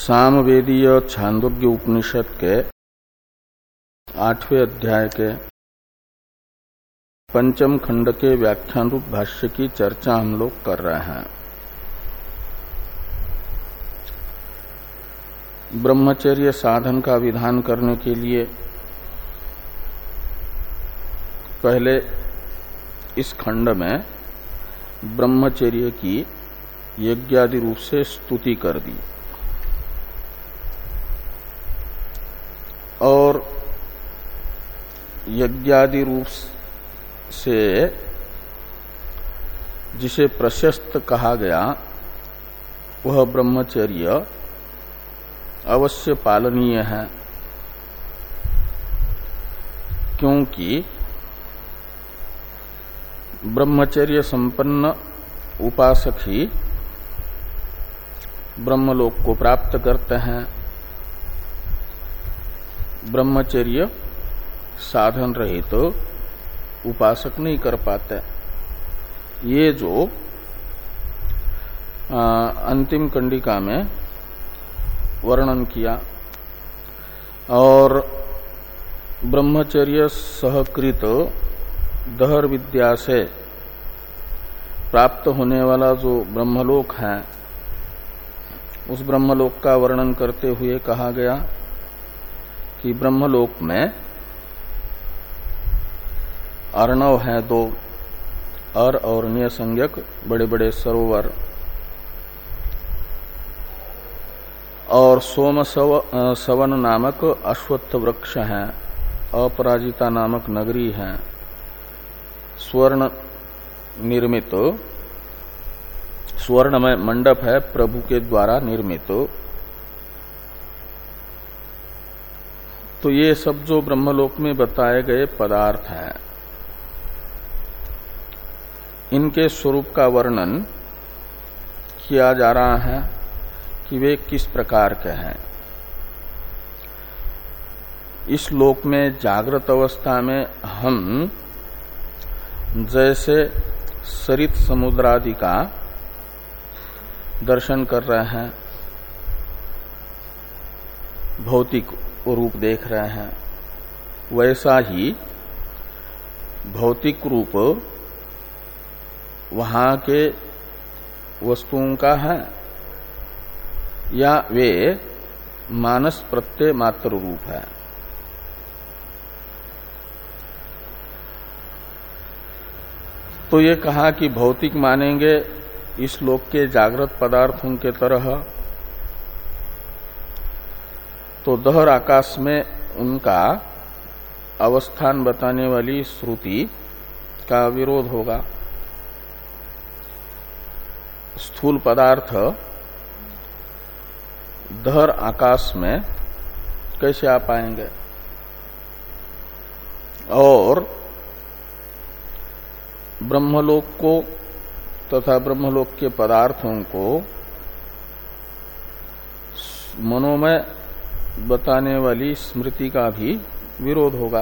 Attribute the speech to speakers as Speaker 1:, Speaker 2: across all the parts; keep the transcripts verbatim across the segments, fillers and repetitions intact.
Speaker 1: सामवेदीय छांदोग्य उपनिषद के आठवें अध्याय के पंचम खंड के व्याख्यान रूप भाष्य की चर्चा हम लोग कर रहे हैं। ब्रह्मचर्य साधन का विधान करने के लिए पहले इस खंड में ब्रह्मचर्य की यज्ञादि रूप से स्तुति कर दी और यज्ञादि रूप से जिसे प्रशस्त कहा गया वह ब्रह्मचर्य अवश्य पालनीय है, क्योंकि ब्रह्मचर्य संपन्न उपासक ही ब्रह्मलोक को प्राप्त करते हैं। ब्रह्मचर्य साधन रहित तो उपासक नहीं कर पाते। ये जो आ, अंतिम कंडिका में वर्णन किया और ब्रह्मचर्य सहकृत दहर विद्या से प्राप्त होने वाला जो ब्रह्मलोक है, उस ब्रह्मलोक का वर्णन करते हुए कहा गया कि ब्रह्मलोक में अर्णव है दो, अर और नियसंज्ञक बड़े बड़े सरोवर, और सोम सव, सवन नामक अश्वत्थ वृक्ष है, अपराजिता नामक नगरी है, स्वर्ण निर्मित स्वर्णमय मंडप है प्रभु के द्वारा निर्मित। तो ये सब जो ब्रह्मलोक में बताए गए पदार्थ हैं, इनके स्वरूप का वर्णन किया जा रहा है कि वे किस प्रकार के हैं। इस लोक में जागृत अवस्था में हम जैसे सरित समुद्रादि का दर्शन कर रहे हैं, भौतिक रूप देख रहे हैं, वैसा ही भौतिक रूप वहां के वस्तुओं का है या वे मानस प्रत्यय मात्र रूप है। तो ये कहा कि भौतिक मानेंगे इस लोक के जागृत पदार्थों के तरह, तो दहर आकाश में उनका अवस्थान बताने वाली श्रुति का विरोध होगा। स्थूल पदार्थ दहर आकाश में कैसे आ पाएंगे, और ब्रह्मलोक को तथा ब्रह्मलोक के पदार्थों को मनोमय बताने वाली स्मृति का भी विरोध होगा।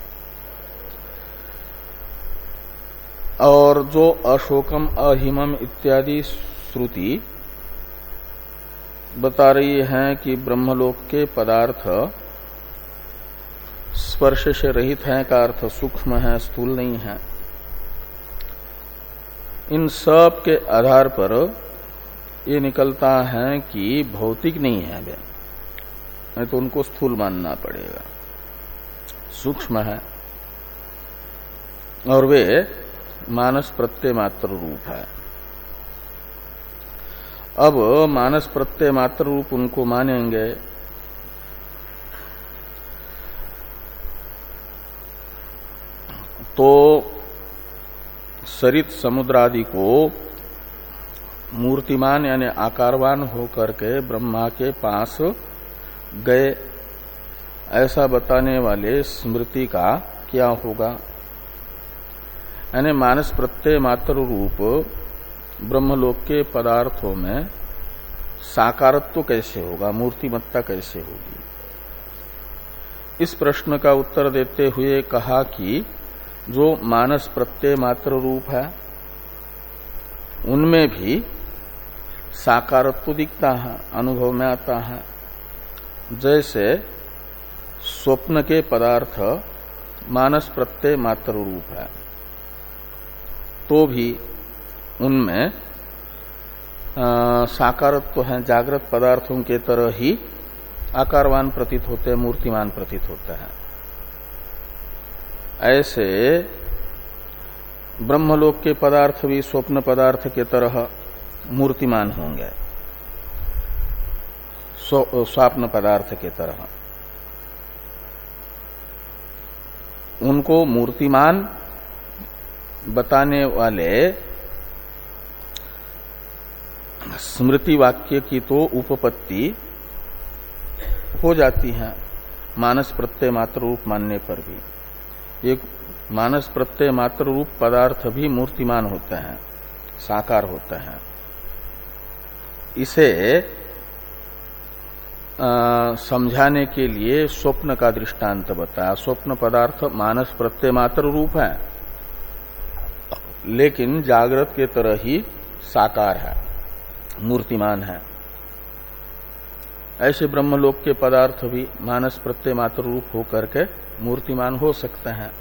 Speaker 1: और जो अशोकम अहिमम इत्यादि श्रुति बता रही है कि ब्रह्मलोक के पदार्थ स्पर्श से रहित हैं का अर्थ सूक्ष्म है, स्थूल नहीं है। इन सब के आधार पर ये निकलता है कि भौतिक नहीं है वे, नहीं तो उनको स्थूल मानना पड़ेगा, सूक्ष्म है और वे मानस प्रत्यय मात्र रूप है। अब मानस प्रत्यय मात्र रूप उनको मानेंगे तो सरित समुद्रादि को मूर्तिमान यानी आकारवान होकर के ब्रह्मा के पास गए, ऐसा बताने वाले स्मृति का क्या होगा। यानी मानस प्रत्यय मात्र रूप ब्रह्मलोक के पदार्थों में साकारत्व कैसे होगा, मूर्तिमत्ता कैसे होगी। इस प्रश्न का उत्तर देते हुए कहा कि जो मानस प्रत्यय मात्र रूप है उनमें भी साकारत्व दिखता है, अनुभव में आता है। जैसे स्वप्न के पदार्थ मानस प्रत्यय मात्र रूप है, तो भी उनमें साकारत्व है, जागृत पदार्थों के तरह ही आकारवान प्रतीत होते हैं, मूर्तिमान प्रतीत होते हैं। ऐसे ब्रह्मलोक के पदार्थ भी स्वप्न पदार्थ के तरह मूर्तिमान होंगे, स्वप्न पदार्थ के तरह। उनको मूर्तिमान बताने वाले स्मृति वाक्य की तो उपपत्ति हो जाती है मानस प्रत्यय मात्र रूप मानने पर भी। एक मानस प्रत्यय मात्र रूप पदार्थ भी मूर्तिमान होते हैं, साकार होते हैं। इसे आ, समझाने के लिए स्वप्न का दृष्टांत बताया। स्वप्न पदार्थ मानस प्रत्यय मात्र रूप है, लेकिन जागृत के तरह ही साकार है, मूर्तिमान है। ऐसे ब्रह्मलोक के पदार्थ भी मानस प्रत्यय मात्र रूप होकर के मूर्तिमान हो सकते हैं।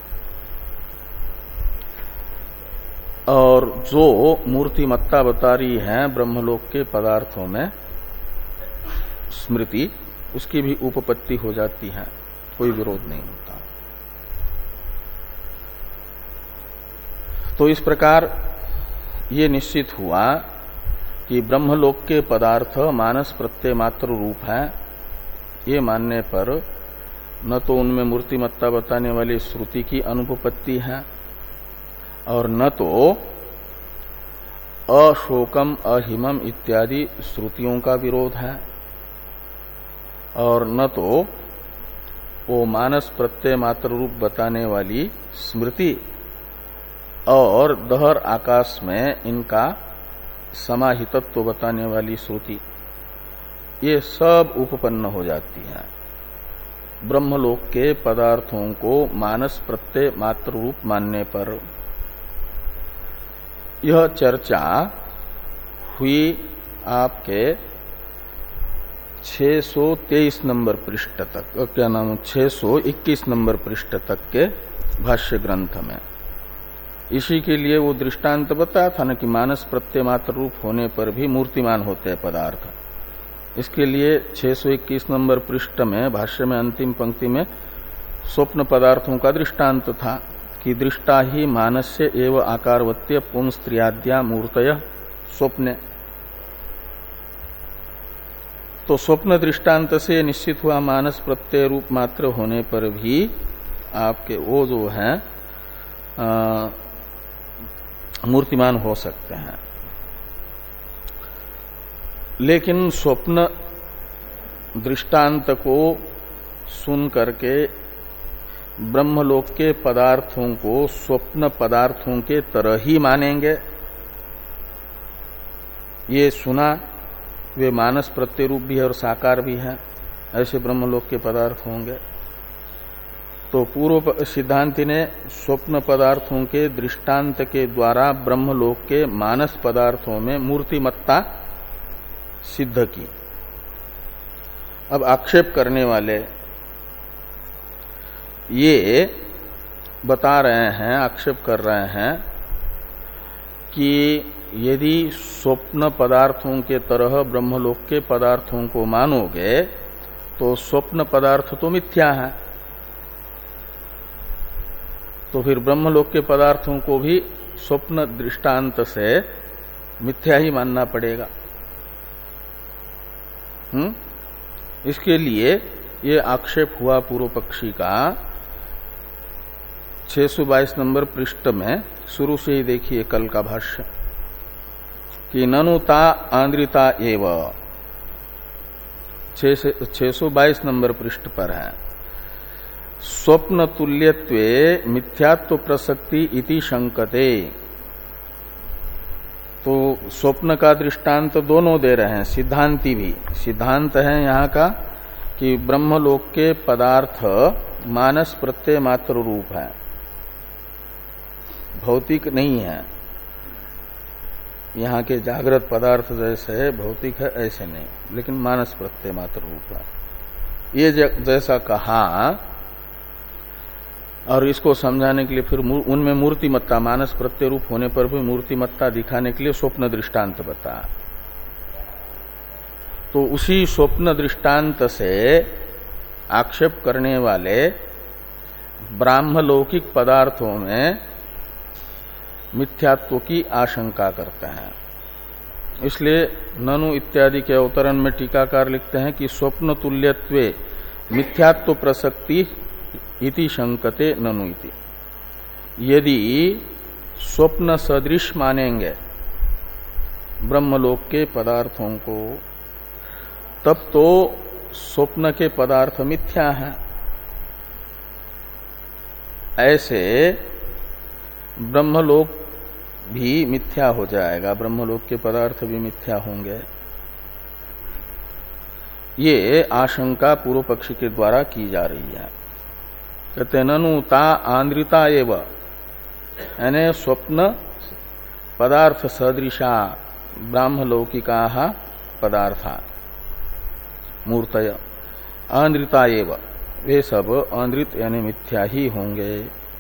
Speaker 1: और जो मूर्तिमत्ता बता रही है ब्रह्मलोक के पदार्थों में स्मृति, उसकी भी उपपत्ति हो जाती है, कोई विरोध नहीं होता। तो इस प्रकार ये निश्चित हुआ कि ब्रह्मलोक के पदार्थ मानस प्रत्यय मात्र रूप है। ये मानने पर न तो उनमें मूर्तिमत्ता बताने वाली श्रुति की अनुपपत्ति है, और न तो अशोकम अहिमम इत्यादि श्रुतियों का विरोध है, और न तो वो मानस प्रत्यय मात्र रूप बताने वाली स्मृति और दहर आकाश में इनका समाहितत्व बताने वाली श्रुति, ये सब उपपन्न हो जाती है। ब्रह्मलोक के पदार्थों को मानस प्रत्यय मात्र रूप मानने पर यह चर्चा हुई आपके छह सौ तेईस नंबर पृष्ठ तक, क्या नाम, छह सौ इक्कीस नंबर पृष्ठ तक के भाष्य ग्रंथ में। इसी के लिए वो दृष्टांत बताया था ना कि मानस प्रत्यय मात्र रूप होने पर भी मूर्तिमान होते हैं पदार्थ। इसके लिए छह सौ इक्कीस नंबर पृष्ठ में भाष्य में अंतिम पंक्ति में स्वप्न पदार्थों का दृष्टांत था कि दृष्टा ही मानस्य एवं आकारवत्य पुंस्त्रियाद्या मूर्तय स्वप्ने। तो स्वप्न दृष्टांत से निश्चित हुआ मानस प्रत्यय रूप मात्र होने पर भी आपके वो जो है आ, मूर्तिमान हो सकते हैं। लेकिन स्वप्न दृष्टांत को सुन करके ब्रह्मलोक के पदार्थों को स्वप्न पदार्थों के तरह ही मानेंगे, ये सुना, वे मानस प्रत्यय रूप भी है और साकार भी है, ऐसे ब्रह्मलोक के पदार्थ होंगे। तो पूर्व सिद्धांति ने स्वप्न पदार्थों के दृष्टांत के द्वारा ब्रह्मलोक के मानस पदार्थों में मूर्तिमत्ता सिद्ध की। अब आक्षेप करने वाले ये बता रहे हैं, आक्षेप कर रहे हैं कि यदि स्वप्न पदार्थों के तरह ब्रह्मलोक के पदार्थों को मानोगे तो स्वप्न पदार्थ तो मिथ्या है, तो फिर ब्रह्मलोक के पदार्थों को भी स्वप्न दृष्टांत से मिथ्या ही मानना पड़ेगा। हम्म इसके लिए ये आक्षेप हुआ पूर्व पक्षी का छह सौ बाईस नंबर पृष्ठ में। शुरू से ही देखिए कल का भाष्य कि ननुता आंद्रिता एव, छह सौ बाईस नंबर पृष्ठ पर है। स्वप्न तुल्यत्वे मिथ्यात्व प्रसक्ति इति शंकते। तो स्वप्न का दृष्टांत तो दोनों दे रहे हैं, सिद्धांति भी। सिद्धांत है यहाँ का कि ब्रह्मलोक के पदार्थ मानस प्रत्यय मात्र रूप है, भौतिक नहीं है। यहाँ के जागृत पदार्थ जैसे भौतिक है ऐसे नहीं, लेकिन मानस प्रत्यय मात्र रूप है। ये जैसा कहा, और इसको समझाने के लिए फिर उनमें मूर्तिमत्ता, मानस प्रत्यय रूप होने पर भी मूर्तिमत्ता दिखाने के लिए स्वप्न दृष्टांत बताया। तो उसी स्वप्न दृष्टांत से आक्षेप करने वाले ब्राह्मलौकिक पदार्थों में मिथ्यात्व की आशंका करते हैं। इसलिए ननु इत्यादि के अवतरण में टीकाकार लिखते हैं कि स्वप्न तुल्यत्वे मिथ्यात्व प्रसक्ति इति शंकते ननु इति। यदि स्वप्न सदृश मानेंगे ब्रह्मलोक के पदार्थों को, तब तो स्वप्न के पदार्थ मिथ्या है। ऐसे ब्रह्मलोक भी मिथ्या हो जाएगा, ब्रह्मलोक के पदार्थ भी मिथ्या होंगे। ये आशंका पूर्व पक्षी के द्वारा की जा रही है। कहते ननु ता आंद्रिता एव, यानी स्वप्न पदार्थ सदृशा ब्राह्मलौकिका पदार्था मूर्तय आंद्रिता एव, वे सब आंद्रित यानी मिथ्या ही होंगे।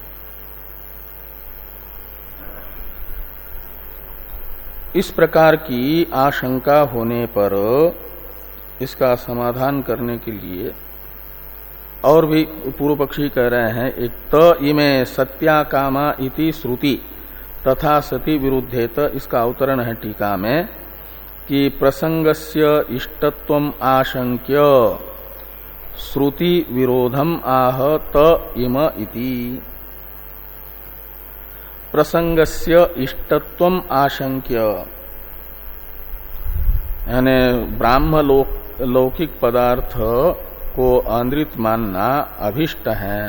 Speaker 1: इस प्रकार की आशंका होने पर इसका समाधान करने के लिए और भी पूर्व पक्षी कह रहे हैं, एक त इमे सत्या कामा इति श्रुति तथा सति विरुद्धेत। इसका अवतरण है टीका में कि प्रसंगस्य इष्टत्वम आशंक्य श्रुति विरोधम आह त इम इति। प्रसंगस्य इष्टत्वम आशंक्य यानी ब्राह्म लोक लौकिक पदार्थ को आंद्रित मानना अभिष्ट है।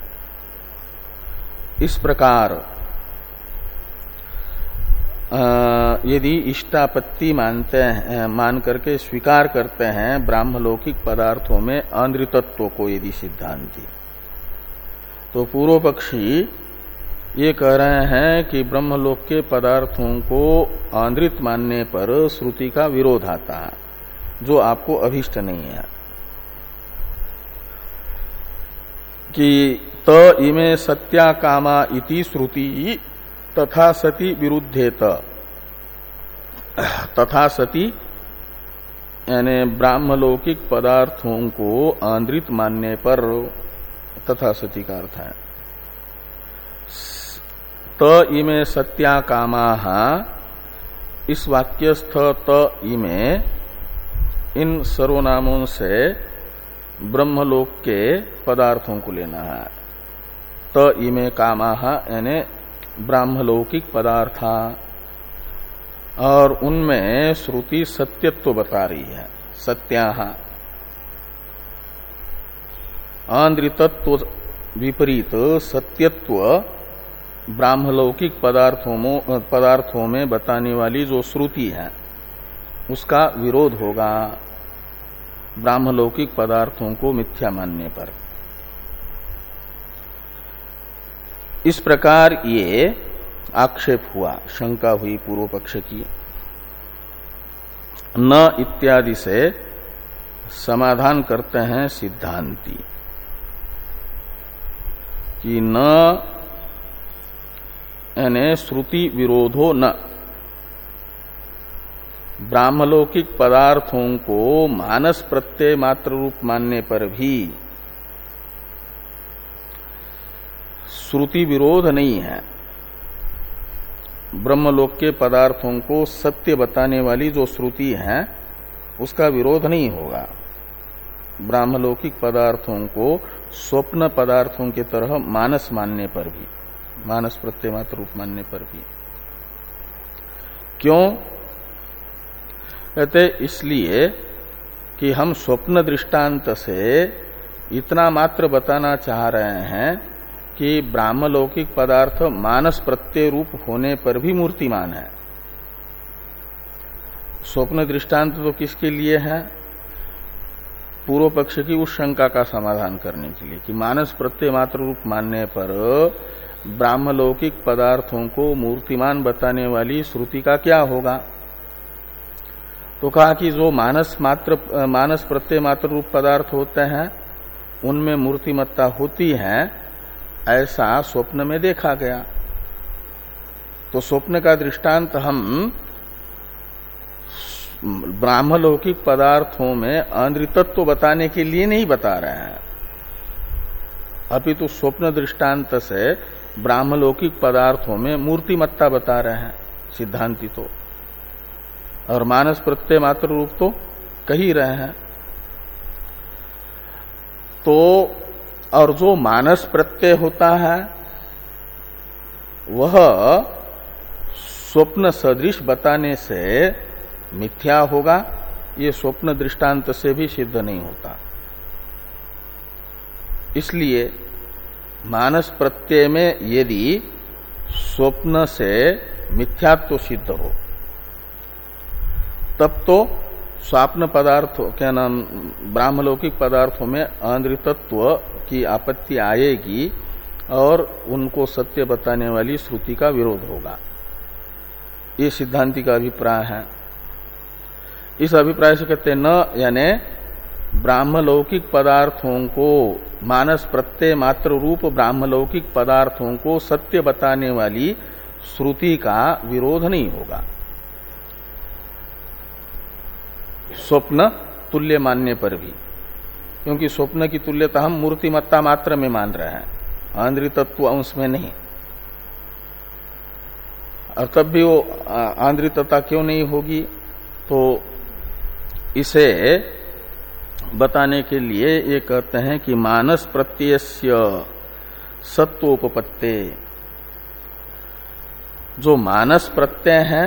Speaker 1: इस प्रकार यदि इष्टापत्ति मानते हैं, मान करके स्वीकार करते हैं ब्राह्मलौकिक पदार्थों में आंद्रितत्व को यदि सिद्धांति, तो पूर्व पक्षी ये कह रहे हैं कि ब्रह्मलोक के पदार्थों को आंद्रित मानने पर श्रुति का विरोध आता है, जो आपको अभिष्ट नहीं है। कि त इमे सत्या कामा इति श्रुति तथा सति विरुद्धेत। तथा सति यानी ब्राह्मलौकिक पदार्थों को आंद्रित मानने पर, तथा सति का अर्थ है त इमे सत्या कामा, इस वाक्यस्थ त इमे इन सर्वनामों से ब्रह्मलोक के पदार्थों को लेना है। त इमे कामा यानी ब्राह्मलौकिक पदार्था, और उनमें श्रुति सत्यत्व बता रही है। सत्या आंद्रितत्व विपरीत सत्यत्व ब्राह्मलौकिक पदार्थों में पदार्थों में बताने वाली जो श्रुति है उसका विरोध होगा ब्राह्मलौकिक पदार्थों को मिथ्या मानने पर। इस प्रकार ये आक्षेप हुआ, शंका हुई पूर्व पक्ष की। न इत्यादि से समाधान करते हैं सिद्धांती कि न यानी श्रुति विरोधो न, ब्राह्मलौकिक पदार्थों को मानस प्रत्यय मात्र रूप मानने पर भी श्रुति विरोध नहीं है। ब्रह्मलोक के पदार्थों को सत्य बताने वाली जो श्रुति है उसका विरोध नहीं होगा। ब्राह्मलौकिक पदार्थों को स्वप्न पदार्थों के तरह मानस मानने पर भी, मानस प्रत्यय मात्र रूप मानने पर भी। क्यों कहते? इसलिए कि हम स्वप्न दृष्टांत से इतना मात्र बताना चाह रहे हैं कि ब्राह्मलौकिक पदार्थ मानस प्रत्यय रूप होने पर भी मूर्तिमान है। स्वप्न दृष्टांत तो किसके लिए है? पूर्व पक्ष की उस शंका का समाधान करने के लिए कि मानस प्रत्यय मात्र रूप मानने पर ब्राह्मलौकिक पदार्थों को मूर्तिमान बताने वाली श्रुति का क्या होगा? तो कहा कि जो मानस मात्र मानस प्रत्यय मात्र रूप पदार्थ होते हैं उनमें मूर्तिमत्ता होती है, ऐसा स्वप्न में देखा गया। तो स्वप्न का दृष्टांत हम ब्राह्मलौकिक पदार्थों में अनृतत्व बताने के लिए नहीं बता रहे हैं, अपितु तो स्वप्न दृष्टांत से ब्राह्मलौकिक पदार्थों में मूर्तिमत्ता बता रहे हैं सिद्धांती तो, और मानस प्रत्यय मात्र रूप तो कह ही रहे हैं। तो और जो मानस प्रत्यय होता है वह स्वप्न सदृश बताने से मिथ्या होगा, ये स्वप्न दृष्टांत से भी सिद्ध नहीं होता। इसलिए मानस प्रत्यय में यदि स्वप्न से मिथ्यात्व सिद्ध हो तब तो स्वप्न पदार्थों क्या नाम ब्राह्मलौकिक पदार्थों में अनृतत्व की आपत्ति आएगी और उनको सत्य बताने वाली श्रुति का विरोध होगा। ये सिद्धांति का अभिप्राय है। इस अभिप्राय से कहते न यानी ब्राह्मलौकिक पदार्थों को मानस प्रत्यय मात्र रूप ब्राह्मलौकिक पदार्थों को सत्य बताने वाली श्रुति का विरोध नहीं होगा, स्वप्न तुल्य मानने पर भी, क्योंकि स्वप्न की तुल्यता हम मूर्तिमत्ता मात्र में मान रहे हैं, आंद्रितत्व अंश में नहीं। और तब भी वो आंद्रितता क्यों नहीं होगी? तो इसे बताने के लिए ये कहते हैं कि मानस प्रत्ययस्य सत्वोपपत्ते, जो मानस प्रत्यय है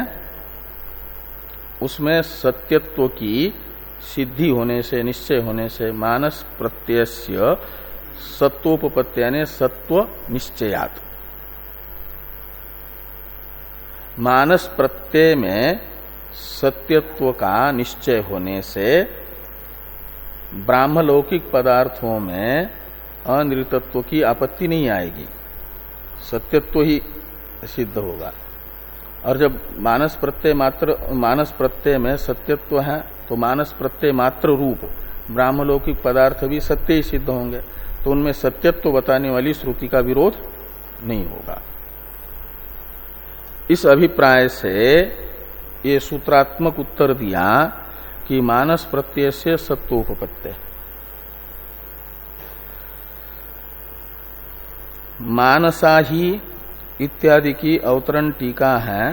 Speaker 1: उसमें सत्यत्व की सिद्धि होने से, निश्चय होने से मानस प्रत्ययस्य सत्वोपपत्ति यानी सत्व निश्चयात्, मानस प्रत्यय में सत्यत्व का निश्चय होने से ब्राह्मलौकिक पदार्थों में अनृतत्व की आपत्ति नहीं आएगी, सत्यत्व ही सिद्ध होगा। और जब मानस प्रत्यय मात्र मानस प्रत्यय में सत्यत्व है तो मानस प्रत्यय मात्र रूप ब्राह्मलौकिक पदार्थ भी सत्य ही सिद्ध होंगे, तो उनमें सत्यत्व बताने वाली श्रुति का विरोध नहीं होगा। इस अभिप्राय से ये सूत्रात्मक उत्तर दिया कि मानस प्रत्यय से सत्वोपपत्ति। मानसा ही इत्यादि की अवतरण टीका है,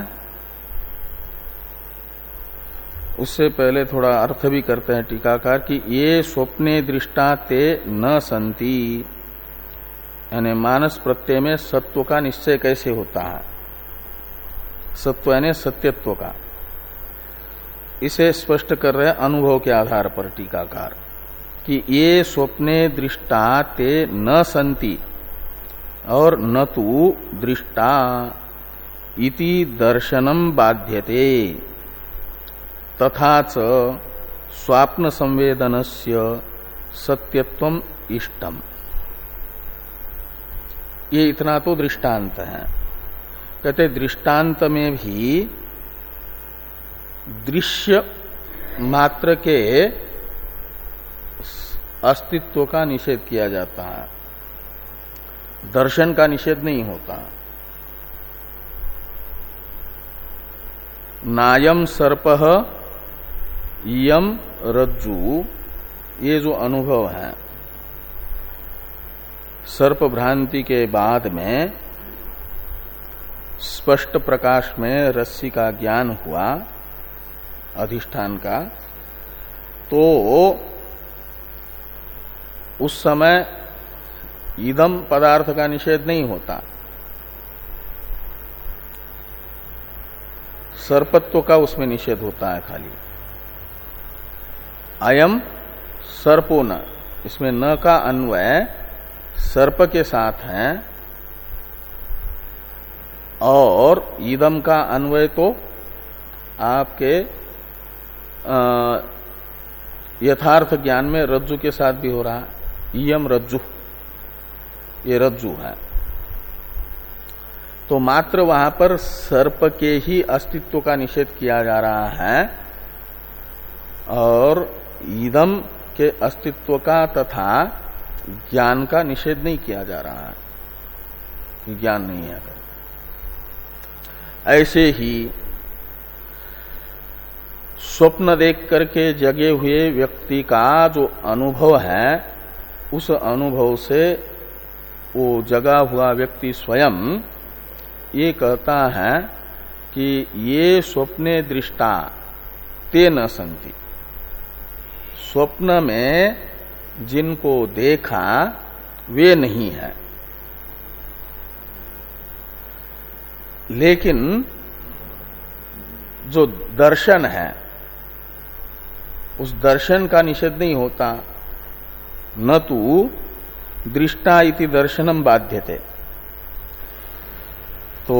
Speaker 1: उससे पहले थोड़ा अर्थ भी करते हैं टीकाकार कि ये स्वप्ने दृष्टा ते न संति, यानी मानस प्रत्यय में सत्व का निश्चय कैसे होता है, सत्व यानी सत्यत्व का, इसे स्पष्ट कर रहे अनुभव के आधार पर टीकाकार कि ये स्वप्ने दृष्टा ते न संति और न तु दृष्टा इति दर्शनम बाध्यते तथा च स्वाप्न संवेदनस्य सत्यत्वम इष्टम। ये इतना तो दृष्टांत है। कहते दृष्टांत में भी दृश्य मात्र के अस्तित्व का निषेध किया जाता है, दर्शन का निषेध नहीं होता। नायम सर्पः यम रज्जु, ये जो अनुभव है सर्प भ्रांति के बाद में स्पष्ट प्रकाश में रस्सी का ज्ञान हुआ अधिष्ठान का, तो उस समय इदम पदार्थ का निषेध नहीं होता, सर्पत्व का उसमें निषेध होता है खाली। अयम सर्पो न, इसमें न का अन्वय सर्प के साथ है और इदम का अन्वय तो आपके यथार्थ ज्ञान में रज्जु के साथ भी हो रहा है। इयम रज्जु, ये रज्जु है। तो मात्र वहां पर सर्प के ही अस्तित्व का निषेध किया जा रहा है और इदम के अस्तित्व का तथा ज्ञान का निषेध नहीं किया जा रहा है, ज्ञान नहीं है। ऐसे ही स्वप्न देख करके जगे हुए व्यक्ति का जो अनुभव है, उस अनुभव से वो जगा हुआ व्यक्ति स्वयं ये कहता है कि ये स्वप्ने दृष्टा ते न संति। स्वप्न में जिनको देखा वे नहीं है, लेकिन जो दर्शन है उस दर्शन का निषेध नहीं होता। न तो दृष्टा इति दर्शनम बाध्यते, तो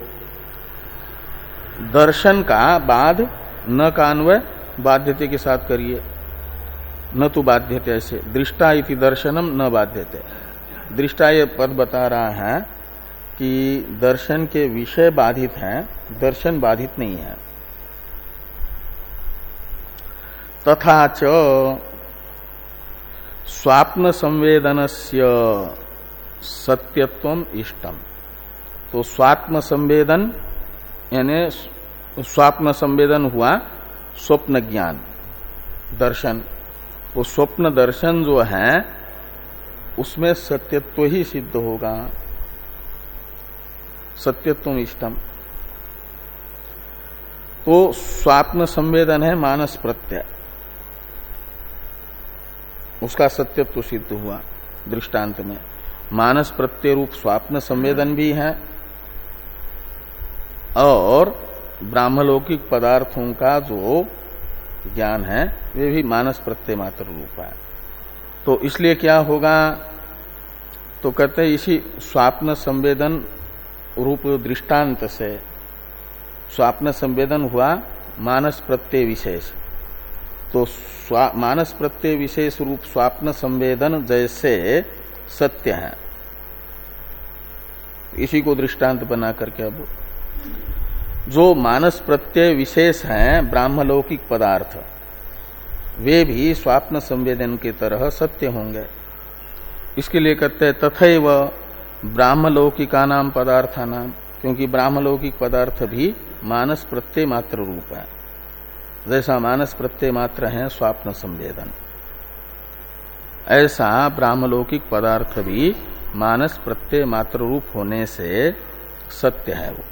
Speaker 1: दर्शन का बाध न कान्वय बाध्यते के साथ करिए, न तो बाध्यते, ऐसे दृष्टा इति दर्शनम न बाध्यते। दृष्टा ये पद बता रहा है कि दर्शन के विषय बाधित हैं, दर्शन बाधित नहीं है। तथा च स्वाप्न संवेदनस्य सत्यत्वम इष्टम। तो स्वात्म संवेदन यानी स्वाप्न संवेदन हुआ स्वप्न ज्ञान दर्शन, वो स्वप्न दर्शन जो है उसमें सत्यत्व ही सिद्ध होगा, सत्यत्व इष्टम। तो स्वाप्न संवेदन है मानस प्रत्यय, उसका सत्यत्व सिद्ध हुआ दृष्टांत में। मानस प्रत्यय रूप स्वाप्न संवेदन भी है और ब्राह्मलौकिक पदार्थों का जो ज्ञान है वे भी मानस प्रत्यय मात्र रूप है। तो इसलिए क्या होगा, तो कहते हैं इसी स्वाप्न संवेदन रूप दृष्टांत से स्वाप्न संवेदन हुआ मानस प्रत्यय विशेष। तो मानस प्रत्यय विशेष रूप स्वाप्न संवेदन जैसे सत्य है, इसी को दृष्टांत बना करके अब जो मानस प्रत्यय विशेष हैं ब्राह्मलौकिक पदार्थ, वे भी स्वाप्न संवेदन की तरह सत्य होंगे। इसके लिए कहते हैं तथैव ब्राह्मलौकिका नाम पदार्था नाम, क्योंकि ब्राह्मलौकिक पदार्थ भी मानस प्रत्यय मात्र रूप है, जैसा मानस प्रत्यय मात्र है स्वाप्न संवेदन, ऐसा ब्राह्मलौकिक पदार्थ भी मानस प्रत्यय मात्र रूप होने से सत्य है। वो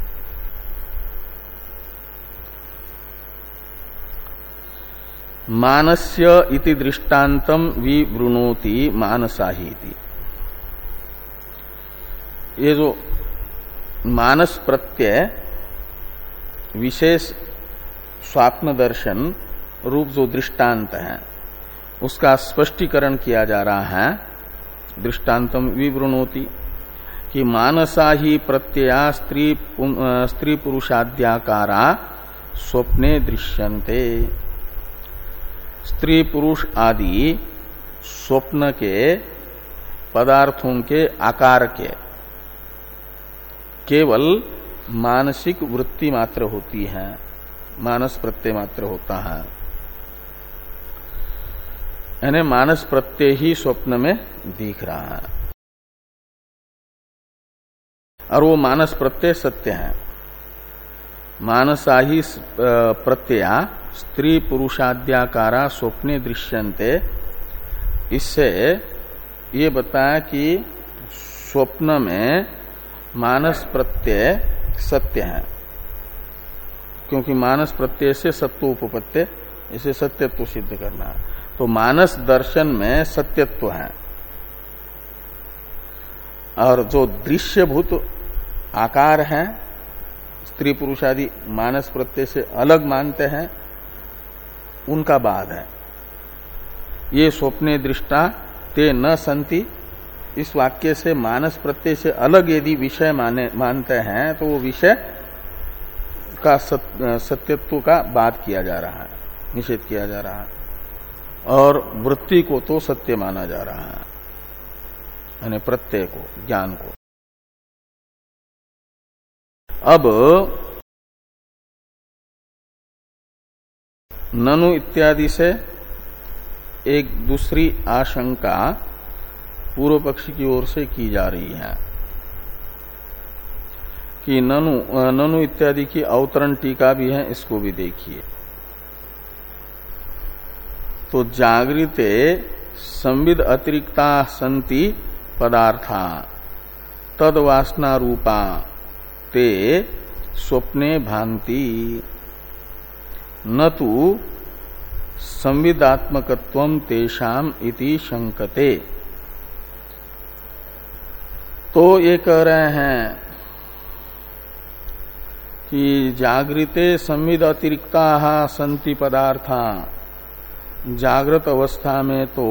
Speaker 1: मानस्य इति दृष्टांतम विवृणोति मानसाहीति। ये जो मानस प्रत्यय विशेष स्वाप्न दर्शन रूप जो दृष्टांत है उसका स्पष्टीकरण किया जा रहा है। दृष्टांतम विवृणोति कि मानसा ही प्रत्यया स्त्री स्त्री पुरुषाद्याकारा स्वप्ने दृश्यन्ते। स्त्री पुरुष आदि स्वप्न के पदार्थों के आकार के केवल मानसिक वृत्ति मात्र होती है, मानस प्रत्यय मात्र होता है, यानी मानस प्रत्यय ही स्वप्न में दिख रहा है और वो मानस प्रत्यय सत्य है। मानसा ही प्रत्यया स्त्री पुरुषाद्याकारा स्वप्ने दृश्यन्ते, इससे ये बताया कि स्वप्न में मानस प्रत्यय सत्य है, क्योंकि मानस प्रत्यय से सत्वोपपत्ति, इसे सत्यत्व सिद्ध करना है। तो मानस दर्शन में सत्यत्व है और जो दृश्यभूत आकार है स्त्री पुरुष आदि मानस प्रत्यय से अलग मानते हैं उनका बाद है। ये स्वप्ने दृष्टा ते न संति, इस वाक्य से मानस प्रत्यय से अलग यदि विषय माने मानते हैं तो वो विषय का सत्यत्व का बात किया जा रहा है, निषेध किया जा रहा है, और वृत्ति को तो सत्य माना जा रहा है, यानी प्रत्यय को, ज्ञान को। अब ननु इत्यादि से एक दूसरी आशंका पूर्व पक्षी की ओर से की जा रही है कि ननु ननु इत्यादि की अवतरण टीका भी है, इसको भी देखिए। तो जागृते संविद अतिरिक्ता संति पदार्था तद वासना रूपा ते स्वप्ने भांति न तो संविदात्मकत्वम तेषाम इति शंकते। तो ये कह रहे हैं कि जागृते संविद अतिरिक्ता संति पदार्था, जागृत अवस्था में तो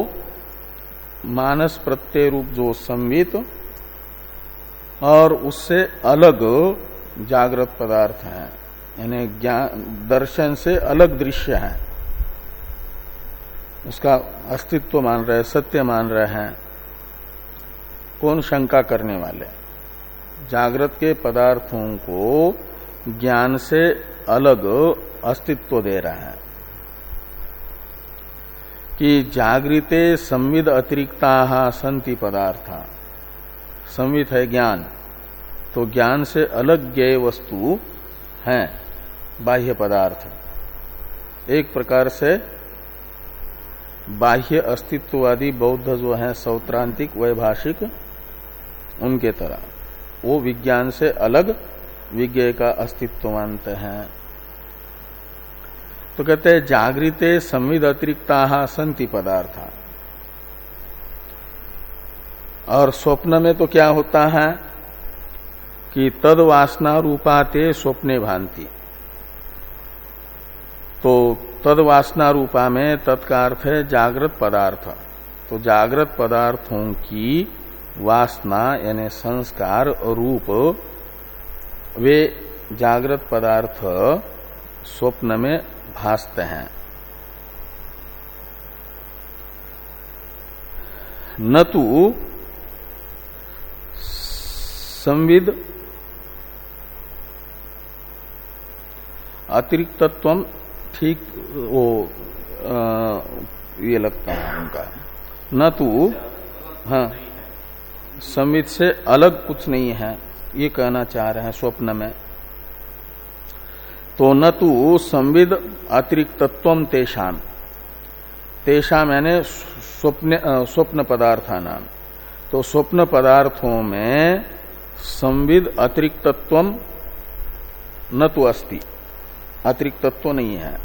Speaker 1: मानस प्रत्यय रूप जो संवित और उससे अलग जागृत पदार्थ है, यानी ज्ञान दर्शन से अलग दृश्य है, उसका अस्तित्व मान रहे, सत्य मान रहे हैं। कौन शंका करने वाले? जागृत के पदार्थों को ज्ञान से अलग अस्तित्व दे रहा है कि जागृते संविद अतिरिक्ता संति पदार्था। संवित है ज्ञान, तो ज्ञान से अलग ज्ञेय वस्तु है बाह्य पदार्थ। एक प्रकार से बाह्य अस्तित्ववादी बौद्ध जो हैं सौत्रांतिक वैभाषिक, उनके तरह वो विज्ञान से अलग विज्ञेय का अस्तित्व मानते हैं। तो कहते हैं जागृते संविद अतिरिक्ता संति पदार्था। और स्वप्न में तो क्या होता है कि तद वासना रूपाते स्वप्ने भांति। तो तद वासना रूपा में तत्का अर्थ है जागृत पदार्थ। तो जागृत पदार्थों की वासना यानी संस्कार रूप वे जागृत पदार्थ स्वप्न में भासते हैं। न तो संविद अतिरिक्तत्वम, ठीक वो आ, ये लगता है उनका, न तो हाँ संविद से अलग कुछ नहीं है, ये कहना चाह रहे हैं स्वप्न में। तो न तो संविद अतिरिक्तत्वम तेषाम, तेषाम यानी स्वप्न स्वप्न पदार्था नाम। तो स्वप्न पदार्थों में संविद अतिरिक्तत्वम न तो अस्ति, अतिरिक्तत्व नहीं है।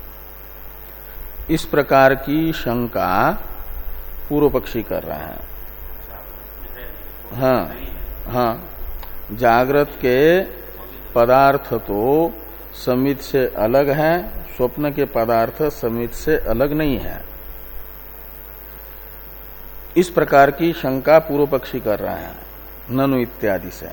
Speaker 1: इस प्रकार की शंका पूर्व पक्षी कर रहा है। हाँ हाँ, जागृत के पदार्थ तो संविद से अलग है, स्वप्न के पदार्थ संविद से अलग नहीं है। इस प्रकार की शंका पूर्व पक्षी कर रहा है ननु इत्यादि से।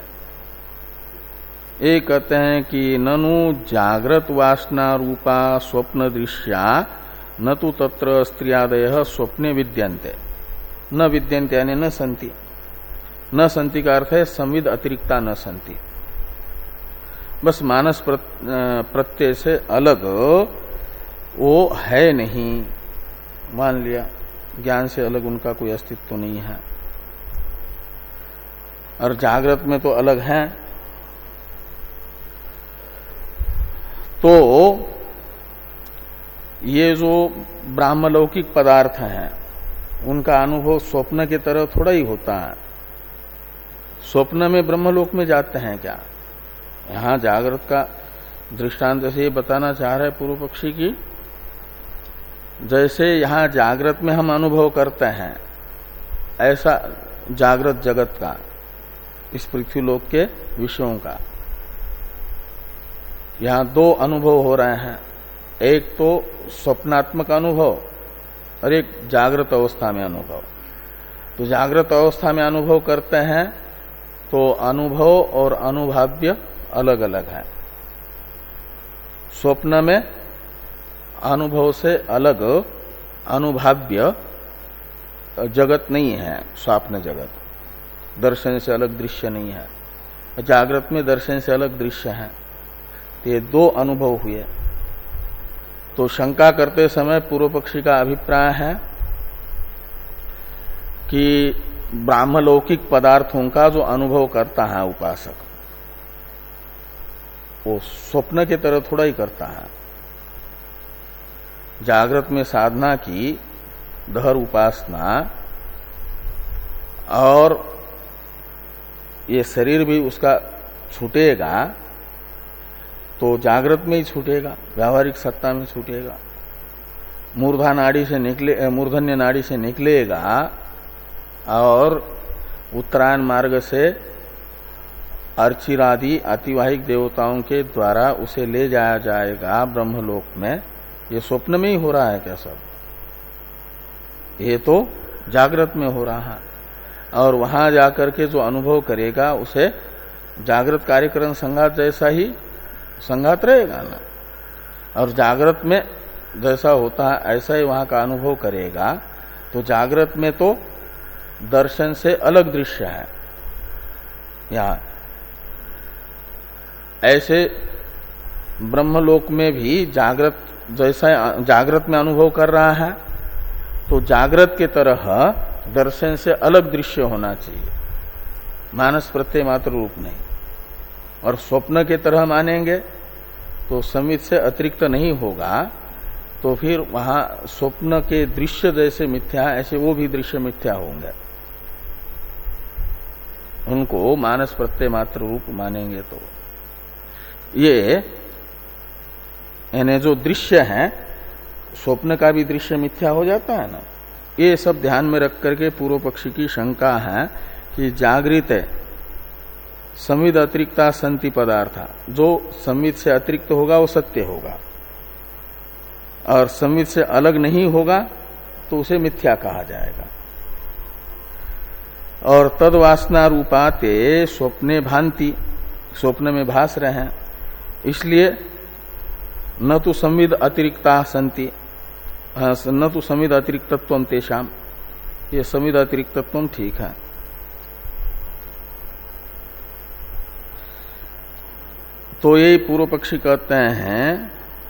Speaker 1: एक कहते हैं कि ननु जागृत वासना रूपा स्वप्न दृश्या न तो तत्र स्त्रियादय स्वप्ने विद्यन्ते, न विद्यन्ते यानी न संति। न संति का अर्थ है संविद अतिरिक्ता न संति, बस मानस प्रत्यय से अलग वो है नहीं, मान लिया। ज्ञान से अलग उनका कोई अस्तित्व नहीं है। और जागृत में तो अलग है। तो ये जो ब्राह्मलौकिक पदार्थ हैं उनका अनुभव स्वप्न की तरह थोड़ा ही होता है। स्वप्न में ब्रह्मलोक में जाते हैं क्या? यहां जागृत का दृष्टांत से ये बताना चाह रहे पूर्व पक्षी की, जैसे यहां जागृत में हम अनुभव करते हैं ऐसा जागृत जगत का, इस पृथ्वीलोक के विषयों का यहां दो अनुभव हो रहे हैं। एक तो स्वप्नात्मक अनुभव और एक जागृत अवस्था में अनुभव। तो जागृत अवस्था में अनुभव करते हैं तो अनुभव और अनुभाव्य अलग अलग है। स्वप्न में अनुभव से अलग अनुभाव्य जगत नहीं है, स्वप्न जगत दर्शन से अलग दृश्य नहीं है। जागृत में दर्शन से अलग दृश्य है। ये दो अनुभव हुए। तो शंका करते समय पूर्व पक्षी का अभिप्राय है कि ब्राह्मलौकिक पदार्थों का जो अनुभव करता है उपासक, वो स्वप्न की तरह थोड़ा ही करता है। जागृत में साधना की दहर उपासना और ये शरीर भी उसका छूटेगा तो जागृत में ही छूटेगा, व्यावहारिक सत्ता में छूटेगा। मूर्धा नाड़ी से निकले मूर्धन्य नाड़ी से निकलेगा और उत्तरायण मार्ग से अर्चिरादि अतिवाहिक देवताओं के द्वारा उसे ले जाया जाएगा ब्रह्मलोक में। ये स्वप्न में ही हो रहा है क्या सब? ये तो जागृत में हो रहा है। और वहां जाकर के जो अनुभव करेगा उसे जागृत कार्यक्रम संघात जैसा ही संघात रहेगा ना। और जागृत में जैसा होता है ऐसा ही वहां का अनुभव करेगा। तो जागृत में तो दर्शन से अलग दृश्य है। यहां ऐसे ब्रह्मलोक में भी जागृत जैसा जागृत में अनुभव कर रहा है तो जागृत के तरह दर्शन से अलग दृश्य होना चाहिए, मानस प्रत्यय मात्र रूप नहीं। और स्वप्न के तरह मानेंगे तो संवित से अतिरिक्त नहीं होगा, तो फिर वहां स्वप्न के दृश्य जैसे मिथ्या ऐसे वो भी दृश्य मिथ्या होंगे। उनको मानस प्रत्यय मात्र रूप मानेंगे तो ये यानी जो दृश्य है स्वप्न का भी दृश्य मिथ्या हो जाता है ना। ये सब ध्यान में रख करके पूर्व पक्षी की शंका है कि जागृत संविद अतिरिक्ता संति पदार्थ, जो संविद से अतिरिक्त होगा वो सत्य होगा और संविद से अलग नहीं होगा तो उसे मिथ्या कहा जाएगा। और तद वासना रूपाते स्वप्ने भांति, स्वप्न में भास रहे हैं, इसलिए न तो संविद अतिरिक्ता संति न तो संविद अतिरिक्तत्वम तेषाम, ये संविद अतिरिक्तत्वम ठीक है। तो यही पूर्व पक्षी कहते हैं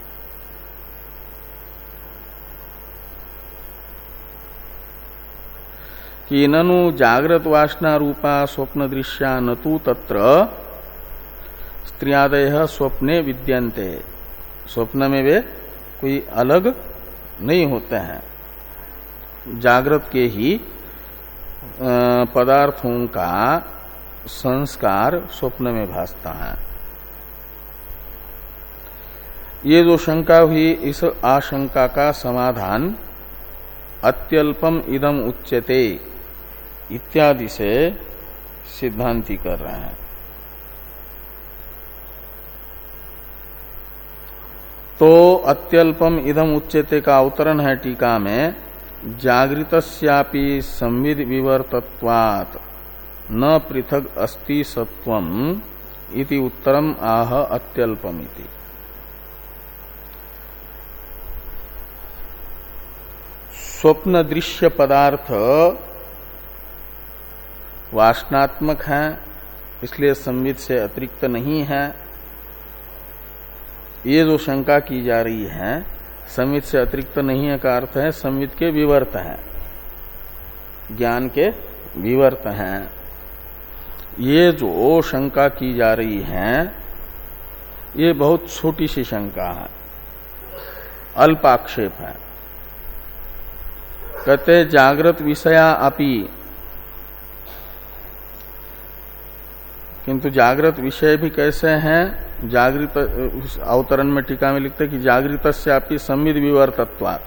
Speaker 1: कि ननु जागृत वासना रूपा स्वप्न दृश्या न तु तत्र स्त्रियादय स्वप्ने विद्यन्ते, स्वप्न में वे कोई अलग नहीं होते हैं। जागृत के ही पदार्थों का संस्कार स्वप्न में भासता है। ये जो शंका हुई, इस आशंका का समाधान अत्यल्पम इदम उच्यते इत्यादि से सिद्धांति कर रहे हैं। तो अत्यल्पम इदम उच्यते का अवतरण है टीका में, जागृतस्यापि संविद विवर्तत्वात् न पृथक अस्ति सत्वम इति उत्तरम आह अत्यल्पमिति। स्वप्न दृश्य पदार्थ वासनात्मक है, इसलिए संविद से अतिरिक्त नहीं है। ये जो शंका की जा रही है संविद से अतिरिक्त नहीं है का अर्थ है संविद के विवर्त है, ज्ञान के विवर्त हैं। ये जो शंका की जा रही है ये बहुत छोटी सी शंका है, अल्पाक्षेप है। कहते जागृत विषया अपि, किंतु जागृत विषय भी कैसे हैं? जागृत अवतरण में टीका में लिखते कि जागृतस्यापि संविद विवर्तत्वात्।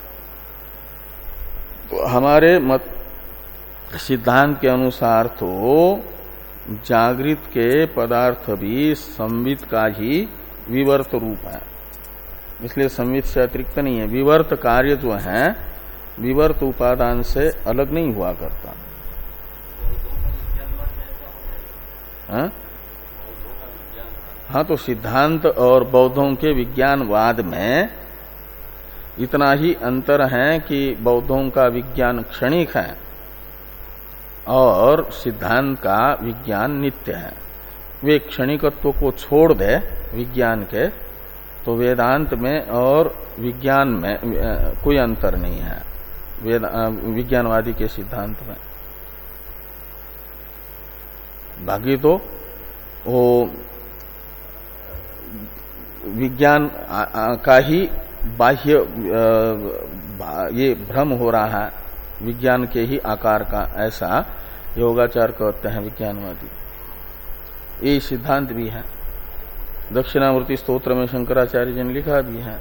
Speaker 1: तो हमारे मत सिद्धांत के अनुसार तो जागृत के पदार्थ भी संविद का ही विवर्त रूप है, इसलिए संविद से अतिरिक्त नहीं है। विवर्त कार्य जो है विवर्त उपादान से अलग नहीं हुआ करता। हाँ हाँ, तो सिद्धांत और बौद्धों के विज्ञानवाद में इतना ही अंतर है कि बौद्धों का विज्ञान क्षणिक है और सिद्धांत का विज्ञान नित्य है। वे क्षणिकत्व को छोड़ दे विज्ञान के, तो वेदांत में और विज्ञान में कोई अंतर नहीं है, वेद विज्ञानवादी के सिद्धांत में। बाकी तो वो विज्ञान का ही बाह्य ये भ्रम हो रहा है, विज्ञान के ही आकार का, ऐसा योगाचार कहते हैं विज्ञानवादी। ये सिद्धांत भी है, दक्षिणामूर्ति स्तोत्र में शंकराचार्य जी ने लिखा भी है,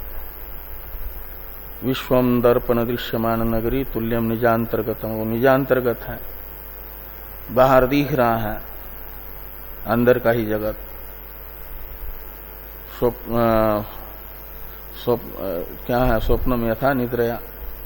Speaker 1: विश्वम दर्पण दृश्यमान नगरी तुल्यम निजांतर्गतम। वो निजांतर्गत है, बाहर दिख रहा है, अंदर का ही जगत। स्वप्न स्वप्न क्या है, स्वप्न में यथा निद्रया।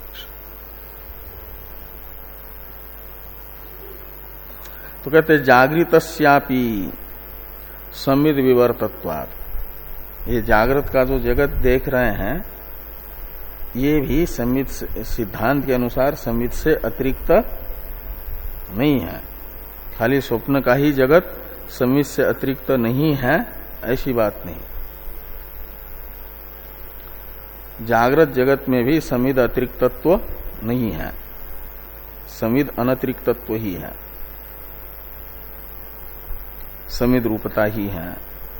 Speaker 1: तो कहते जागृतस्यापि संविद विवर्तत्वात्, ये जागृत का जो जगत देख रहे हैं ये भी संविद सिद्धांत के अनुसार संविद से अतिरिक्त नहीं है। खाली स्वप्न का ही जगत संविद से अतिरिक्त नहीं है, ऐसी बात नहीं। जागृत जगत में भी संविद अतिरिक्तत्व नहीं है, संविद अनतिरिक्तत्व ही है, संविद रूपता ही है।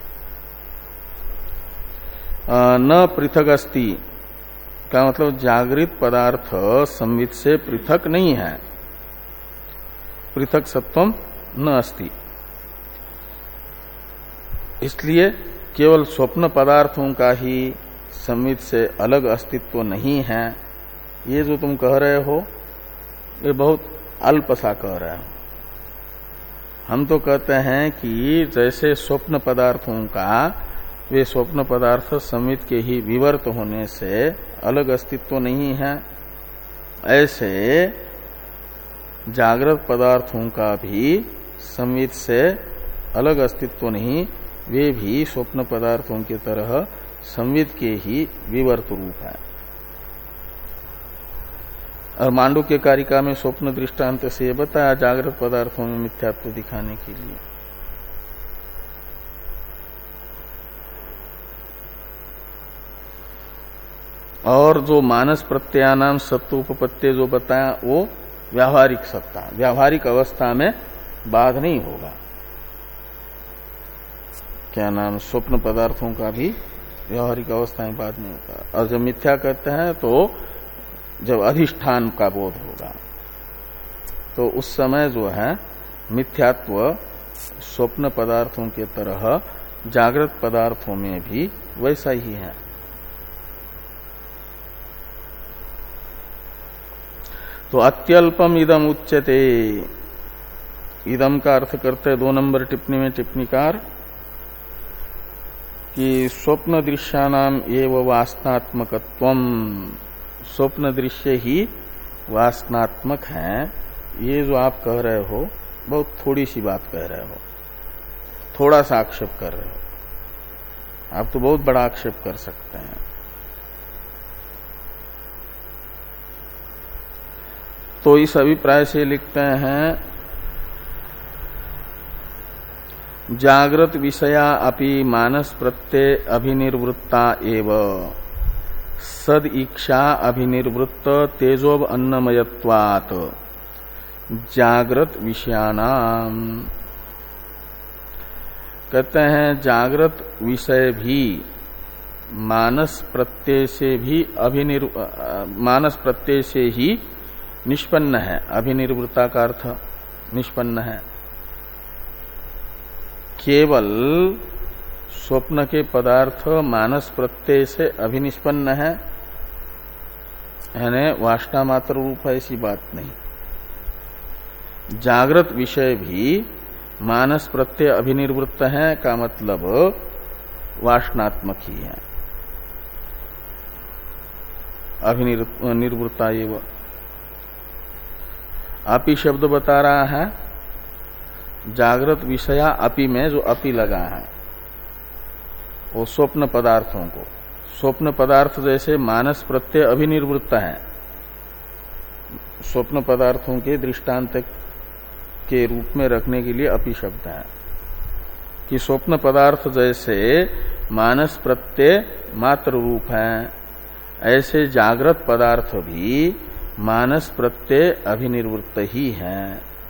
Speaker 1: न पृथक अस्ति का मतलब जागृत पदार्थ संविद से पृथक नहीं है, पृथक सत्वम न अस्ति। इसलिए केवल स्वप्न पदार्थों का ही संविद से अलग अस्तित्व नहीं है, ये जो तुम कह रहे हो ये बहुत अल्प सा कह रहे हो। हम तो कहते हैं कि जैसे स्वप्न पदार्थों का वे स्वप्न पदार्थ संविद के ही विवर्त होने से अलग अस्तित्व नहीं है, ऐसे जागृत पदार्थों का भी संविद से अलग अस्तित्व नहीं, वे भी स्वप्न पदार्थों की तरह संविद के ही विवर्त रूप है। और मांडू के कारिका में स्वप्न दृष्टांत से ये बताया जागृत पदार्थों में मिथ्यात्व दिखाने के लिए। और जो मानस प्रत्ययानाम सत्व उपपत्ति जो बताया वो व्यावहारिक सत्ता, व्यावहारिक अवस्था में बाध नहीं होगा। क्या नाम, स्वप्न पदार्थों का भी व्यावहारिक अवस्था में बाध नहीं होगा। और जब मिथ्या कहते हैं तो जब अधिष्ठान का बोध होगा, तो उस समय जो है मिथ्यात्व स्वप्न पदार्थों के तरह जागृत पदार्थों में भी वैसा ही है। तो अत्यल्पम इदम उच्यते, इदम का अर्थ करते दो नंबर टिप्पणी में टिप्पणीकार कि स्वप्न दृश्यानाम एव वासनात्मकत्वम, स्वप्न दृश्य ही वासनात्मक है। ये जो आप कह रहे हो बहुत थोड़ी सी बात कह रहे हो, थोड़ा सा आक्षेप कर रहे हो। आप तो बहुत बड़ा आक्षेप कर सकते हैं। तो इस अभिप्राय से लिखते हैं जागृत विषया अपि मानस प्रत्यय अभिनिर्वृत्ता एव सद इच्छा अभिनिर्वृत्त तेजोब अन्नमयत्वात् जागृत विषयानाम। कहते हैं जागृत विषय भी मानस प्रत्यय से भी अभिनिर् मानस प्रत्यय से ही निष्पन्न है। अभिनिर्वृत्ता का अर्थ निष्पन्न है। केवल स्वप्न के पदार्थ मानस प्रत्यय से अभिनिष्पन्न है, यानी वासना मात्र रूप है, ऐसी बात नहीं। जागृत विषय भी मानस प्रत्यय अभिनिर्वृत्त है का मतलब वासनात्मक ही है। अभिनिर्वृत्ता एव अपि शब्द बता रहा है जागृत विषया अपि में जो अपि लगा है वो स्वप्न पदार्थों को, स्वप्न पदार्थ जैसे मानस प्रत्यय अभिनिर्वृत्त है, स्वप्न पदार्थों के दृष्टांत के रूप में रखने के लिए अपि शब्द है। कि स्वप्न पदार्थ जैसे मानस प्रत्यय मात्र रूप है, ऐसे जागृत पदार्थ भी मानस प्रत्यय अभिनिर्वृत्त ही है।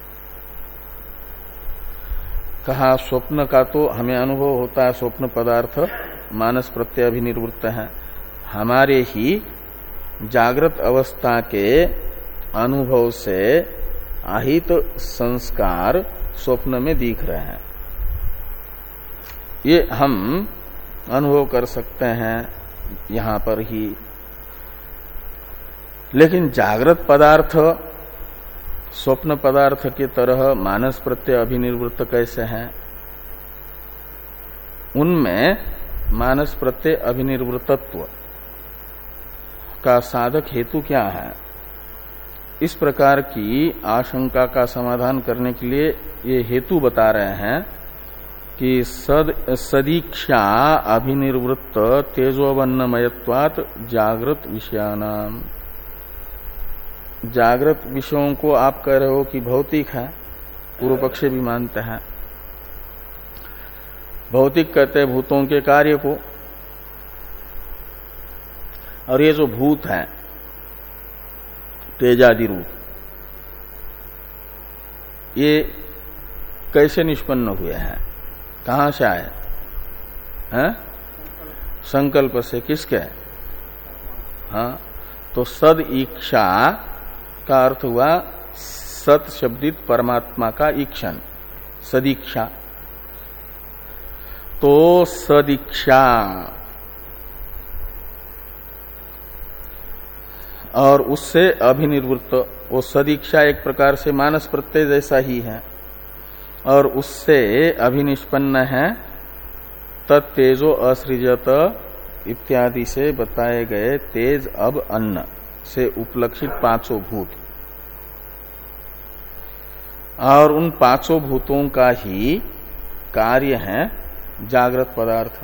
Speaker 1: कहा स्वप्न का तो हमें अनुभव होता है, स्वप्न पदार्थ मानस प्रत्यय अभिनिर्वृत्त है। हमारे ही जागृत अवस्था के अनुभव से आहित संस्कार स्वप्न में दिख रहे हैं, ये हम अनुभव कर सकते हैं यहां पर ही। लेकिन जागृत पदार्थ स्वप्न पदार्थ की तरह मानस प्रत्यय अभिनिर्वृत्त कैसे हैं? उनमें मानस प्रत्यय अभिनिर्वृत्तत्व का साधक हेतु क्या है? इस प्रकार की आशंका का समाधान करने के लिए ये हेतु बता रहे हैं कि सद सदीक्षा अभिनिर्वृत्त तेजोवन्नमयत्वात् जागृत विषयानाम। जागृत विषयों को आप कह रहे हो कि भौतिक है, पूर्व पक्ष भी मानते हैं। भौतिक कहते हैं भूतों के कार्य को, और ये जो भूत है तेजादि रूप, ये कैसे निष्पन्न हुए हैं, कहां से आए हैं? संकल्प से। किसके? हाँ, तो सद इच्छा का अर्थ हुआ सत शब्दित परमात्मा का ईक्षण, सदीक्षा। तो सदीक्षा और उससे अभिनिर्वृत्त, वो सदीक्षा एक प्रकार से मानस प्रत्यय जैसा ही है, और उससे अभिनिष्पन्न है तत्तेजो असृजत इत्यादि से बताए गए तेज अब अन्न से उपलक्षित पांचों भूत, और उन पांचों भूतों का ही कार्य है जागृत पदार्थ।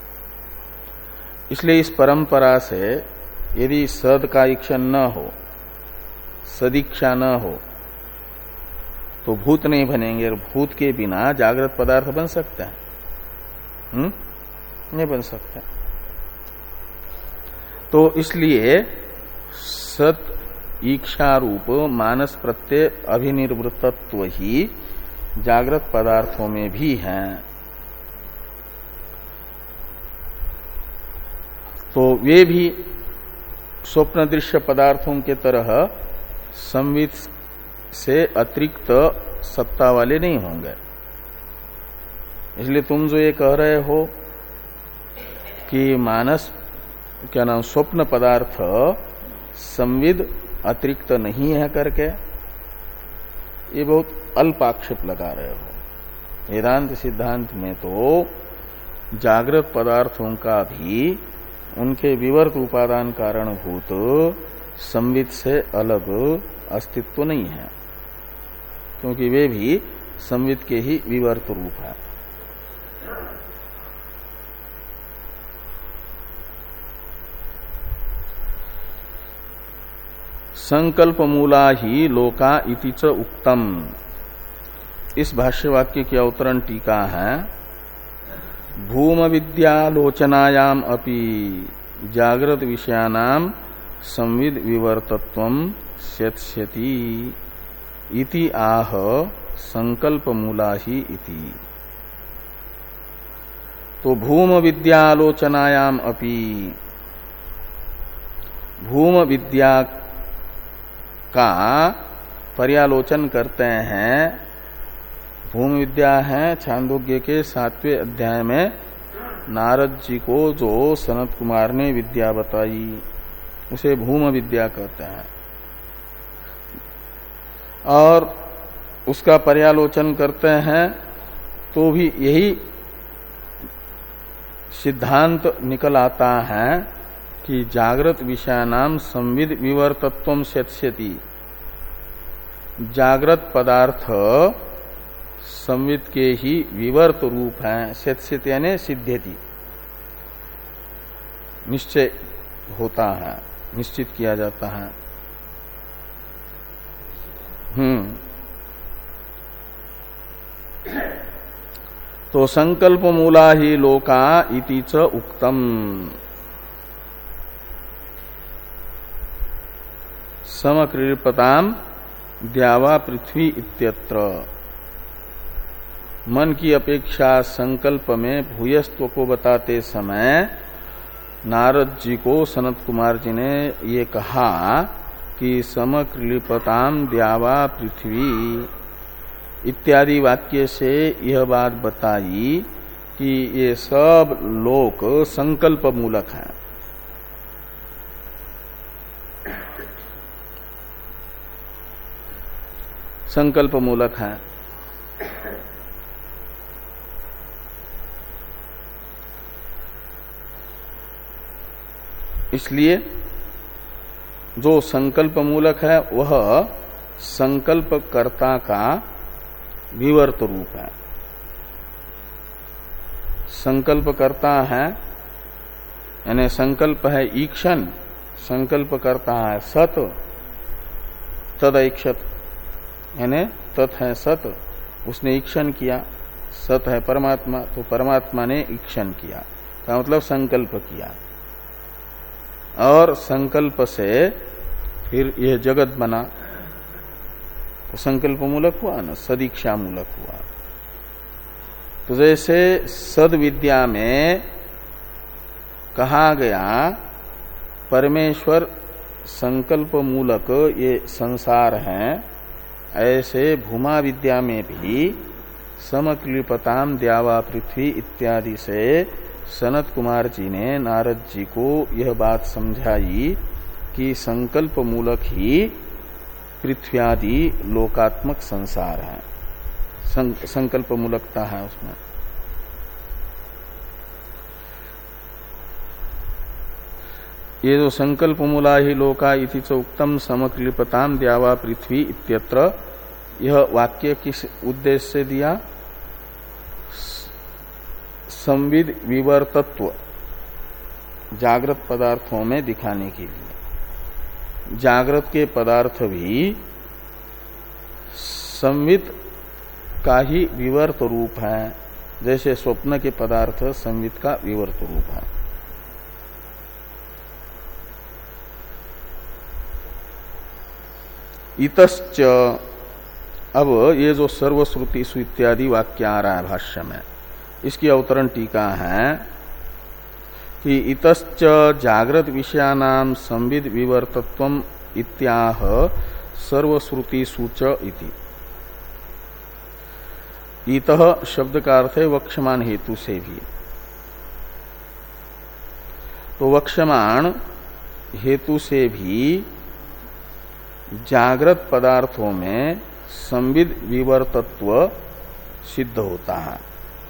Speaker 1: इसलिए इस परंपरा से यदि सद का इच्छा न हो, सदीक्षा न हो, तो भूत नहीं बनेंगे, और भूत के बिना जागृत पदार्थ बन सकते हैं? हम्म नहीं बन सकते। तो इसलिए सत इच्छा रूप मानस प्रत्यय अभिनिर्वृत्तत्व ही जागृत पदार्थों में भी है। तो वे भी स्वप्न दृश्य पदार्थों के तरह संवित से अतिरिक्त सत्ता वाले नहीं होंगे। इसलिए तुम जो ये कह रहे हो कि मानस क्या नाम स्वप्न पदार्थ संविद अतिरिक्त नहीं है करके, ये बहुत अल्प आक्षेप लगा रहे हो। वेदांत सिद्धांत में तो जागृत पदार्थों का भी उनके विवर्त उपादान कारणभूत संवित से अलग अस्तित्व नहीं है, क्योंकि वे भी संवित के ही विवर्त रूप है। संकल्प मूला ही लोका इति च उक्तम। इस भाष्यवाक्य की अवतरण टीका है, भूम विद्यालोचनायाम अपि जागृत विषयानाम संविद विवर्तत्वम स्यत्स्यति इति आह संकल्प मूला ही इति। तो भूम विद्यालोचनायाम अपि, भूम विद्या का पर्यालोचन करते हैं। भूमि विद्या है छांदोग्य के सातवें अध्याय में नारद जी को जो सनत कुमार ने विद्या बताई, उसे भूम विद्या कहते हैं। और उसका पर्यालोचन करते हैं तो भी यही सिद्धांत निकल आता है कि जागृत विषयानाम संविद विवर्तत्वम स्यत्स्यति। जागृत पदार्थ संविद के ही विवर्त रूप है। स्यत्स्यति यानी सिद्ध्यति, निश्चय होता है, निश्चित किया जाता है। हम्म तो संकल्प मूला ही लोका इति च उक्तम। समक्रीडपताम द्यावा पृथ्वी इत्यत्र। मन की अपेक्षा संकल्प में भूयस्त्व को बताते समय नारद जी को सनत कुमार जी ने ये कहा कि समक्रीडपताम द्यावा पृथ्वी इत्यादि वाक्य से यह बात बताई कि ये सब लोक संकल्प मूलक हैं। संकल्प मूलक हैं। इसलिए जो संकल्प मूलक है वह संकल्प कर्ता का विवर्त रूप है। संकल्प करता है यानी संकल्प है ईक्षण, संकल्प करता है सत, तदैक्षत यानी तत् है सत, उसने ईक्षण किया, सत है परमात्मा तो परमात्मा ने ईक्षण किया, का मतलब संकल्प किया, और संकल्प से फिर यह जगत बना तो संकल्प मूलक हुआ ना, सदीक्षा मूलक हुआ। तो जैसे सद विद्या में कहा गया परमेश्वर संकल्प मूलक ये संसार है, ऐसे भूमा विद्या में भी समक्लीपताम द्यावा पृथ्वी इत्यादि से सनत कुमार जी ने नारद जी को यह बात समझाई कि संकल्प मूलक ही पृथ्व्यादि लोकात्मक संसार है, सं, संकल्प मूलकता है उसमें। ये जो संकल्प मूला ही लोका इति च उक्तम समक्लीपताम द्यावा पृथ्वी इत्यत्र, यह वाक्य किस उद्देश्य से दिया? संविद विवर्तत्व जागृत पदार्थों में दिखाने के लिए। जागृत के पदार्थ भी संवित का ही विवर्त रूप है, जैसे स्वप्न के पदार्थ संवित का विवर्त रूप है। इतश्च, अब ये जो सर्वश्रुतिषु इत्यादि वाक्य आ रहा है भाष्य में, इसकी अवतरण टीका है कि इतश्च जागृत विषयानाम संविद विवर्तत्वम इत्याह सर्वश्रुतिषु च इति। इतः शब्द का अर्थ है वक्ष्यमाण हेतु से भी। तो वक्ष्यमाण हेतु से भी जागृत पदार्थों में संविद विवर्तत्व सिद्ध होता है।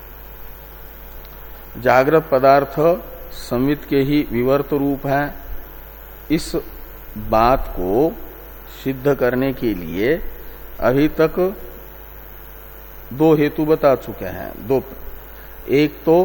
Speaker 1: जागृत पदार्थ संवित के ही विवर्त रूप है। इस बात को सिद्ध करने के लिए अभी तक दो हेतु बता चुके हैं। दो, एक तो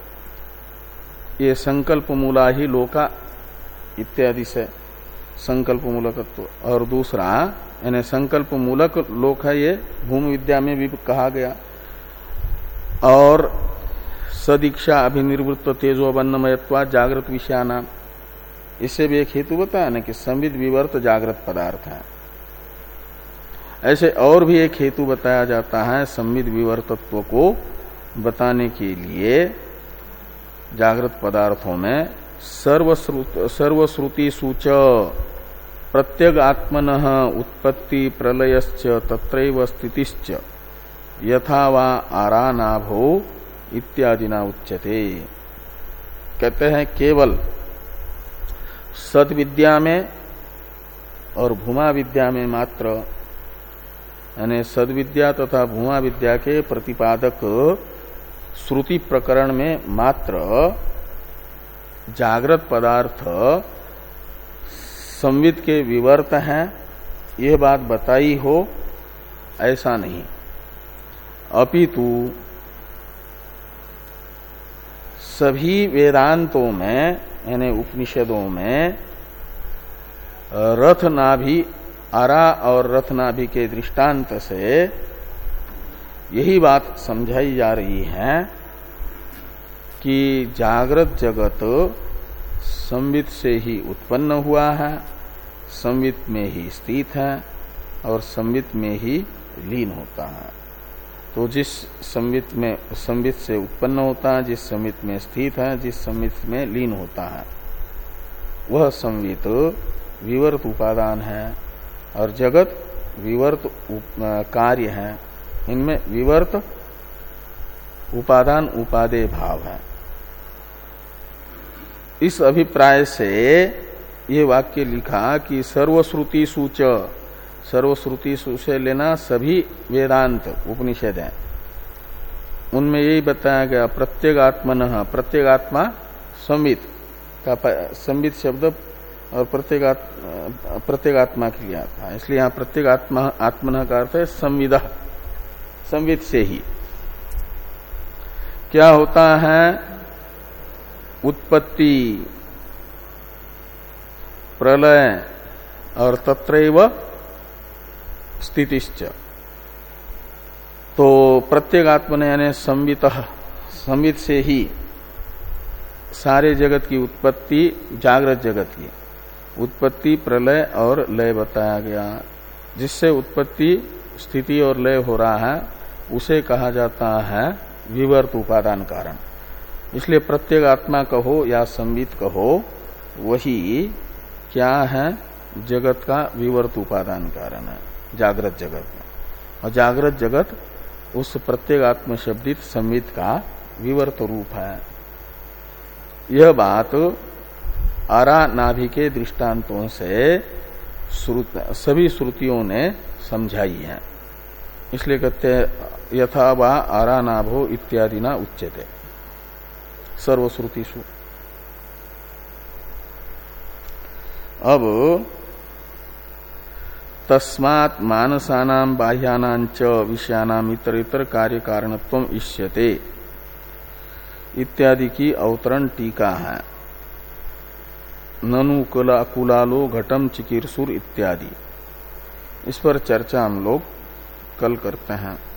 Speaker 1: ये संकल्प मूला ही लोका इत्यादि से संकल्प मूलकत्व, और दूसरा यानी संकल्प मूलक लोक है, ये भूमि विद्या में भी कहा गया। और सदीक्षा अभिनिवृत्त तेजोवन्नमयत्वा जागृत विषयानाम, इससे भी एक हेतु बताया ना कि संविद विवर्त जागृत पदार्थ है। ऐसे और भी एक हेतु बताया जाता है संविद विवर्तत्व को बताने के लिए जागृत पदार्थों में सर्वश्रुति सूच प्रत्यग आत्मनः उत्पत्ति प्रलयश्च तत्रैव स्थितिश्च यथा वा आरानाभो इत्यादि ना उच्यते। कहते हैं केवल सद्विद्या में और भूमा विद्या में मात्र, यानी सद्विद्या तथा भूमा विद्या के प्रतिपादक श्रुति प्रकरण में मात्र जागृत पदार्थ संविद के विवर्त हैं, यह बात बताई हो, ऐसा नहीं। अपितु सभी वेदांतों में यानी उपनिषदों में रथ नाभि, अरा और रथ नाभि के दृष्टांत से यही बात समझाई जा रही है कि जागृत जगत संवित से ही उत्पन्न हुआ है, संवित में ही स्थित है और संवित में ही लीन होता है। तो जिस संवित में संवित से उत्पन्न होता है, जिस संवित में स्थित है, जिस संवित में लीन होता है, वह संवित विवर्त उपादान है और जगत विवर्त कार्य है। इनमें विवर्त उपादान उपादेय भाव है। इस अभिप्राय से ये वाक्य लिखा कि सर्वश्रुति सूच, सर्वश्रुति से लेना सभी वेदांत उपनिषद हैं, उनमें यही बताया गया प्रत्येगात्मनः, प्रत्येगात्मा संवित का संवित शब्द और प्रत्येगात्मा प्रत्येगात्मा के लिए आता है, इसलिए यहाँ प्रत्येगात्मा आत्मनः का अर्थ है संविदः, संवित से ही। क्या होता है? उत्पत्ति, प्रलय और तत्रैव स्थितिश्च। तो प्रत्येगात्मन यानी संवितः, संवित से ही सारे जगत की उत्पत्ति, जागृत जगत की उत्पत्ति, प्रलय और लय बताया गया। जिससे उत्पत्ति, स्थिति और लय हो रहा है उसे कहा जाता है विवर्त उपादान कारण। इसलिए प्रत्येगात्मा कहो या संवित कहो, वही क्या है? जगत का विवर्त उपादान कारण है, जागृत जगत में। और जागृत जगत उस प्रत्येगात्म शब्दित संवित का विवर्त रूप है। यह बात आरा नाभि के दृष्टांतों से श्रुत, सभी श्रुतियों ने समझाई है। इसलिए कहते हैं यथा वा आरा नाभो इत्यादि ना उच्यते सर्वश्रुतिषु। अब तस्मात् मानसानां बाह्यानां च विषयानां इतर इतर कार्य कारणत्वम इष्यते इत्यादि की अवतरण टीका है। ननु कुला कुलालो घटम चिकीर्षुर इत्यादि। इस पर चर्चा हम लोग कल करते हैं।